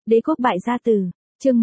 Đế quốc bại gia tử, chương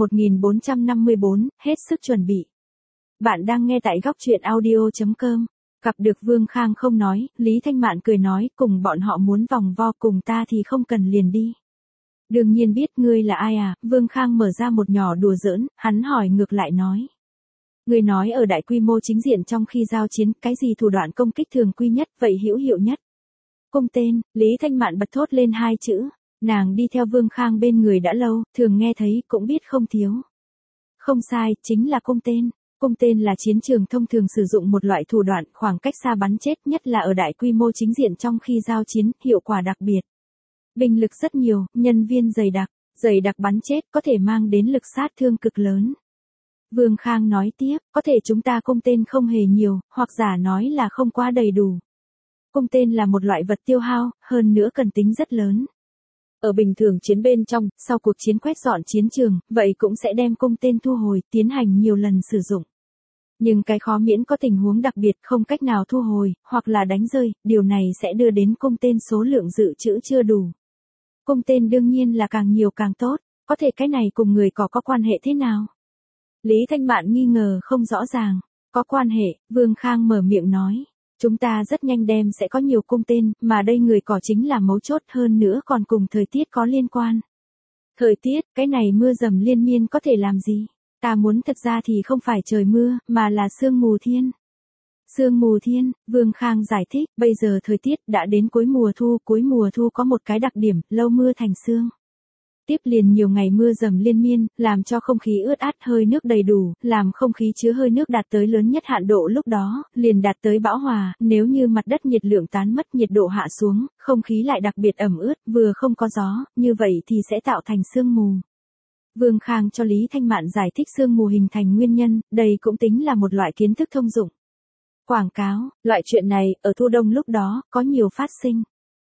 1454, hết sức chuẩn bị. Bạn đang nghe tại góc truyện audio.com. Gặp được Vương Khang không nói, Lý Thanh Mạn cười nói, cùng bọn họ muốn vòng vo cùng ta thì không cần liền đi. Đương nhiên biết ngươi là ai à, Vương Khang mở ra một nhỏ đùa giỡn, hắn hỏi ngược lại nói. Ngươi nói ở đại quy mô chính diện trong khi giao chiến, cái gì thủ đoạn công kích thường quy nhất, vậy hữu hiệu nhất? Cung tên, Lý Thanh Mạn bật thốt lên hai chữ. Nàng đi theo Vương Khang bên người đã lâu, thường nghe thấy, cũng biết không thiếu. Không sai, chính là cung tên. Cung tên là chiến trường thông thường sử dụng một loại thủ đoạn khoảng cách xa bắn chết, nhất là ở đại quy mô chính diện trong khi giao chiến, hiệu quả đặc biệt. Binh lực rất nhiều, nhân viên dày đặc bắn chết có thể mang đến lực sát thương cực lớn. Vương Khang nói tiếp, có thể chúng ta cung tên không hề nhiều, hoặc giả nói là không quá đầy đủ. Cung tên là một loại vật tiêu hao, hơn nữa cần tính rất lớn. Ở bình thường chiến bên trong, sau cuộc chiến quét dọn chiến trường, vậy cũng sẽ đem cung tên thu hồi, tiến hành nhiều lần sử dụng. Nhưng cái khó miễn có tình huống đặc biệt không cách nào thu hồi, hoặc là đánh rơi, điều này sẽ đưa đến cung tên số lượng dự trữ chưa đủ. Cung tên đương nhiên là càng nhiều càng tốt, có thể cái này cùng người có quan hệ thế nào? Lý Thanh Mạn nghi ngờ không rõ ràng, có quan hệ, Vương Khang mở miệng nói. Chúng ta rất nhanh đem sẽ có nhiều cung tên, mà đây người cỏ chính là mấu chốt hơn nữa còn cùng thời tiết có liên quan. Thời tiết, cái này mưa dầm liên miên có thể làm gì? Ta muốn thật ra thì không phải trời mưa, mà là sương mù thiên. Sương mù thiên, Vương Khang giải thích, bây giờ thời tiết đã đến cuối mùa thu có một cái đặc điểm, lâu mưa thành sương. Tiếp liền nhiều ngày mưa dầm liên miên, làm cho không khí ướt át hơi nước đầy đủ, làm không khí chứa hơi nước đạt tới lớn nhất hạn độ lúc đó, liền đạt tới bão hòa, nếu như mặt đất nhiệt lượng tán mất nhiệt độ hạ xuống, không khí lại đặc biệt ẩm ướt, vừa không có gió, như vậy thì sẽ tạo thành sương mù. Vương Khang cho Lý Thanh Mạn giải thích sương mù hình thành nguyên nhân, đây cũng tính là một loại kiến thức thông dụng. Quảng cáo, loại chuyện này, ở thu đông lúc đó, có nhiều phát sinh.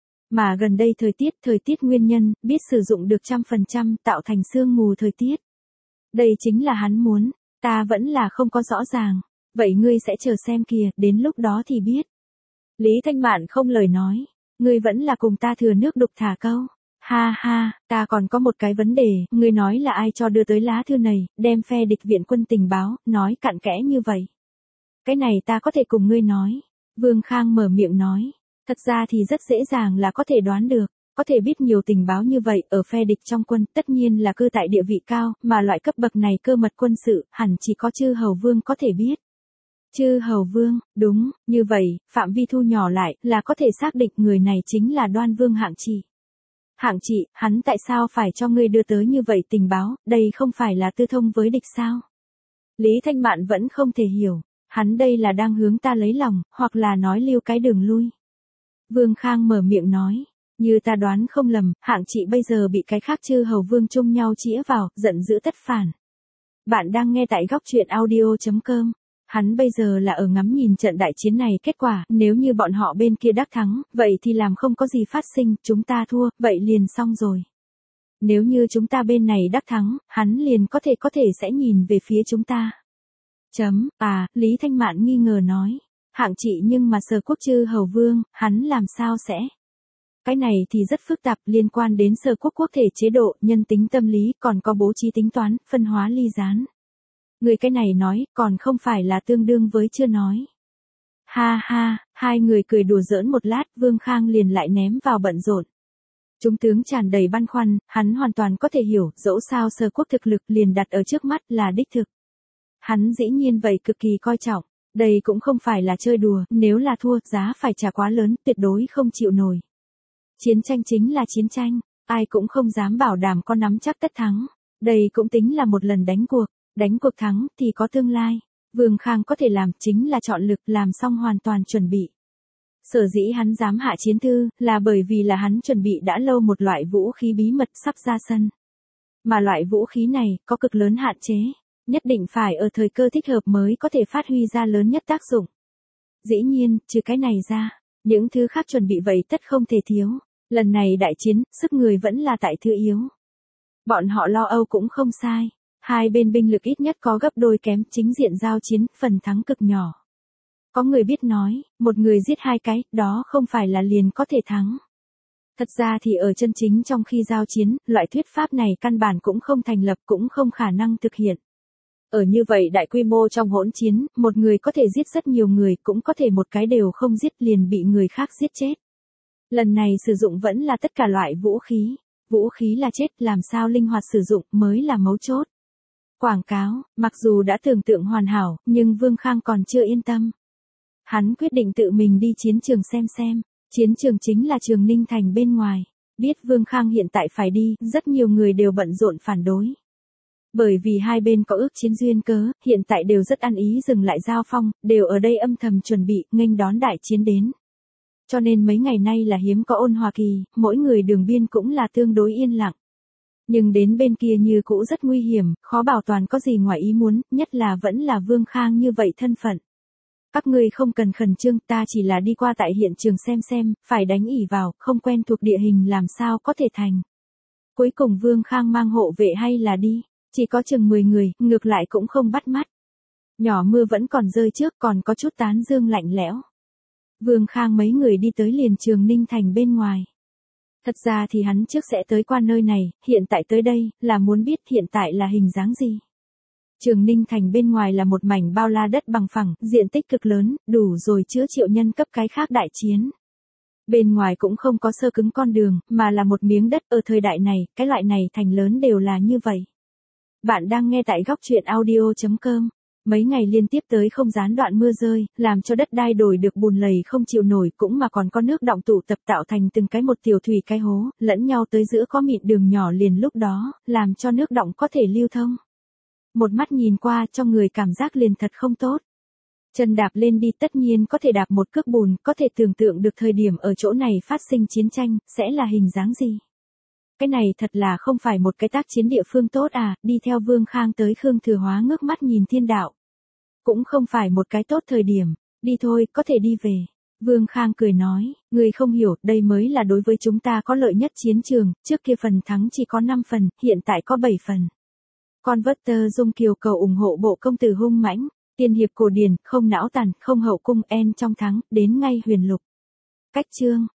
Mà gần đây thời tiết nguyên nhân, biết sử dụng được 100% tạo thành sương mù thời tiết. Đây chính là hắn muốn, ta vẫn là không có rõ ràng. Vậy ngươi sẽ chờ xem kìa, đến lúc đó thì biết. Lý Thanh Mạn không lời nói, ngươi vẫn là cùng ta thừa nước đục thả câu. Ha ha, ta còn có một cái vấn đề, ngươi nói là ai cho đưa tới lá thư này, đem phe địch viện quân tình báo, nói cặn kẽ như vậy. Cái này ta có thể cùng ngươi nói. Vương Khang mở miệng nói. Thật ra thì rất dễ dàng là có thể đoán được, có thể biết nhiều tình báo như vậy ở phe địch trong quân, tất nhiên là cư tại địa vị cao, mà loại cấp bậc này cơ mật quân sự, hẳn chỉ có chư hầu vương có thể biết. Chư hầu vương, đúng, như vậy, phạm vi thu nhỏ lại, là có thể xác định người này chính là Đoan Vương Hạng Trị. Hạng Trị, hắn tại sao phải cho ngươi đưa tới như vậy tình báo, đây không phải là tư thông với địch sao? Lý Thanh Mạn vẫn không thể hiểu, hắn đây là đang hướng ta lấy lòng, hoặc là nói lưu cái đường lui. Vương Khang mở miệng nói, như ta đoán không lầm, Hạng Trị bây giờ bị cái khác chư hầu vương chung nhau chĩa vào, giận dữ tất phản. Bạn đang nghe tại góc truyện audio.com, hắn bây giờ là ở ngắm nhìn trận đại chiến này kết quả, nếu như bọn họ bên kia đắc thắng, vậy thì làm không có gì phát sinh, chúng ta thua, vậy liền xong rồi. Nếu như chúng ta bên này đắc thắng, hắn liền có thể sẽ nhìn về phía chúng ta. Lý Thanh Mạn nghi ngờ nói. Hạng Trị nhưng mà Sở Quốc chư hầu vương, hắn làm sao sẽ? Cái này thì rất phức tạp liên quan đến Sở Quốc quốc thể chế độ, nhân tính tâm lý, còn có bố trí tính toán, phân hóa ly gián. Người cái này nói, còn không phải là tương đương với chưa nói. Ha ha, hai người cười đùa giỡn một lát, Vương Khang liền lại ném vào bận rộn. Trung tướng tràn đầy băn khoăn, hắn hoàn toàn có thể hiểu, dẫu sao Sở Quốc thực lực liền đặt ở trước mắt là đích thực. Hắn dĩ nhiên vậy cực kỳ coi trọng. Đây cũng không phải là chơi đùa, nếu là thua, giá phải trả quá lớn, tuyệt đối không chịu nổi. Chiến tranh chính là chiến tranh, ai cũng không dám bảo đảm có nắm chắc tất thắng. Đây cũng tính là một lần đánh cuộc thắng thì có tương lai. Vương Khang có thể làm chính là chọn lực làm xong hoàn toàn chuẩn bị. Sở dĩ hắn dám hạ chiến thư, là bởi vì là hắn chuẩn bị đã lâu một loại vũ khí bí mật sắp ra sân. Mà loại vũ khí này, có cực lớn hạn chế. Nhất định phải ở thời cơ thích hợp mới có thể phát huy ra lớn nhất tác dụng. Dĩ nhiên, trừ cái này ra, những thứ khác chuẩn bị vậy tất không thể thiếu. Lần này đại chiến, sức người vẫn là tại thứ yếu. Bọn họ lo âu cũng không sai. Hai bên binh lực ít nhất có gấp đôi kém, chính diện giao chiến, phần thắng cực nhỏ. Có người biết nói, một người giết hai cái, đó không phải là liền có thể thắng. Thật ra thì ở chân chính trong khi giao chiến, loại thuyết pháp này căn bản cũng không thành lập cũng không khả năng thực hiện. Ở như vậy đại quy mô trong hỗn chiến, một người có thể giết rất nhiều người cũng có thể một cái đều không giết liền bị người khác giết chết. Lần này sử dụng vẫn là tất cả loại vũ khí. Vũ khí là chết, làm sao linh hoạt sử dụng mới là mấu chốt. Quảng cáo, mặc dù đã tưởng tượng hoàn hảo, nhưng Vương Khang còn chưa yên tâm. Hắn quyết định tự mình đi chiến trường xem. Chiến trường chính là trường Ninh Thành bên ngoài. Biết Vương Khang hiện tại phải đi, rất nhiều người đều bận rộn phản đối. Bởi vì hai bên có ước chiến duyên cớ, hiện tại đều rất ăn ý dừng lại giao phong, đều ở đây âm thầm chuẩn bị, nghênh đón đại chiến đến. Cho nên mấy ngày nay là hiếm có ôn hòa kỳ, mỗi người đường biên cũng là tương đối yên lặng. Nhưng đến bên kia như cũ rất nguy hiểm, khó bảo toàn có gì ngoài ý muốn, nhất là vẫn là Vương Khang như vậy thân phận. Các ngươi không cần khẩn trương, ta chỉ là đi qua tại hiện trường xem, phải đánh ỉ vào, không quen thuộc địa hình làm sao có thể thành. Cuối cùng Vương Khang mang hộ vệ hay là đi, chỉ có chừng 10 người, ngược lại cũng không bắt mắt. Nhỏ mưa vẫn còn rơi trước, còn có chút tán dương lạnh lẽo. Vương Khang mấy người đi tới liền trường Ninh Thành bên ngoài. Thật ra thì hắn trước sẽ tới qua nơi này, hiện tại tới đây, là muốn biết hiện tại là hình dáng gì. Trường Ninh Thành bên ngoài là một mảnh bao la đất bằng phẳng, diện tích cực lớn, đủ rồi chứa triệu nhân cấp cái khác đại chiến. Bên ngoài cũng không có sơ cứng con đường, mà là một miếng đất ở thời đại này, cái loại này thành lớn đều là như vậy. Bạn đang nghe tại góc truyện audio.com. Mấy ngày liên tiếp tới không gián đoạn mưa rơi, làm cho đất đai đổi được bùn lầy không chịu nổi cũng mà còn có nước đọng tụ tập tạo thành từng cái một tiểu thủy cái hố, lẫn nhau tới giữa có mịn đường nhỏ liền lúc đó, làm cho nước đọng có thể lưu thông. Một mắt nhìn qua cho người cảm giác liền thật không tốt. Chân đạp lên đi tất nhiên có thể đạp một cước bùn, có thể tưởng tượng được thời điểm ở chỗ này phát sinh chiến tranh, sẽ là hình dáng gì. Cái này thật là không phải một cái tác chiến địa phương tốt à, đi theo Vương Khang tới Khương Thừa Hóa ngước mắt nhìn thiên đạo. Cũng không phải một cái tốt thời điểm, đi thôi, có thể đi về. Vương Khang cười nói, người không hiểu, đây mới là đối với chúng ta có lợi nhất chiến trường, trước kia phần thắng chỉ có 5 phần, hiện tại có 7 phần. Con vất tơ dung kiều cầu ủng hộ bộ công tử hung mãnh, tiên hiệp cổ điển, không não tàn, không hậu cung en trong thắng, đến ngay huyền lục. Cách chương.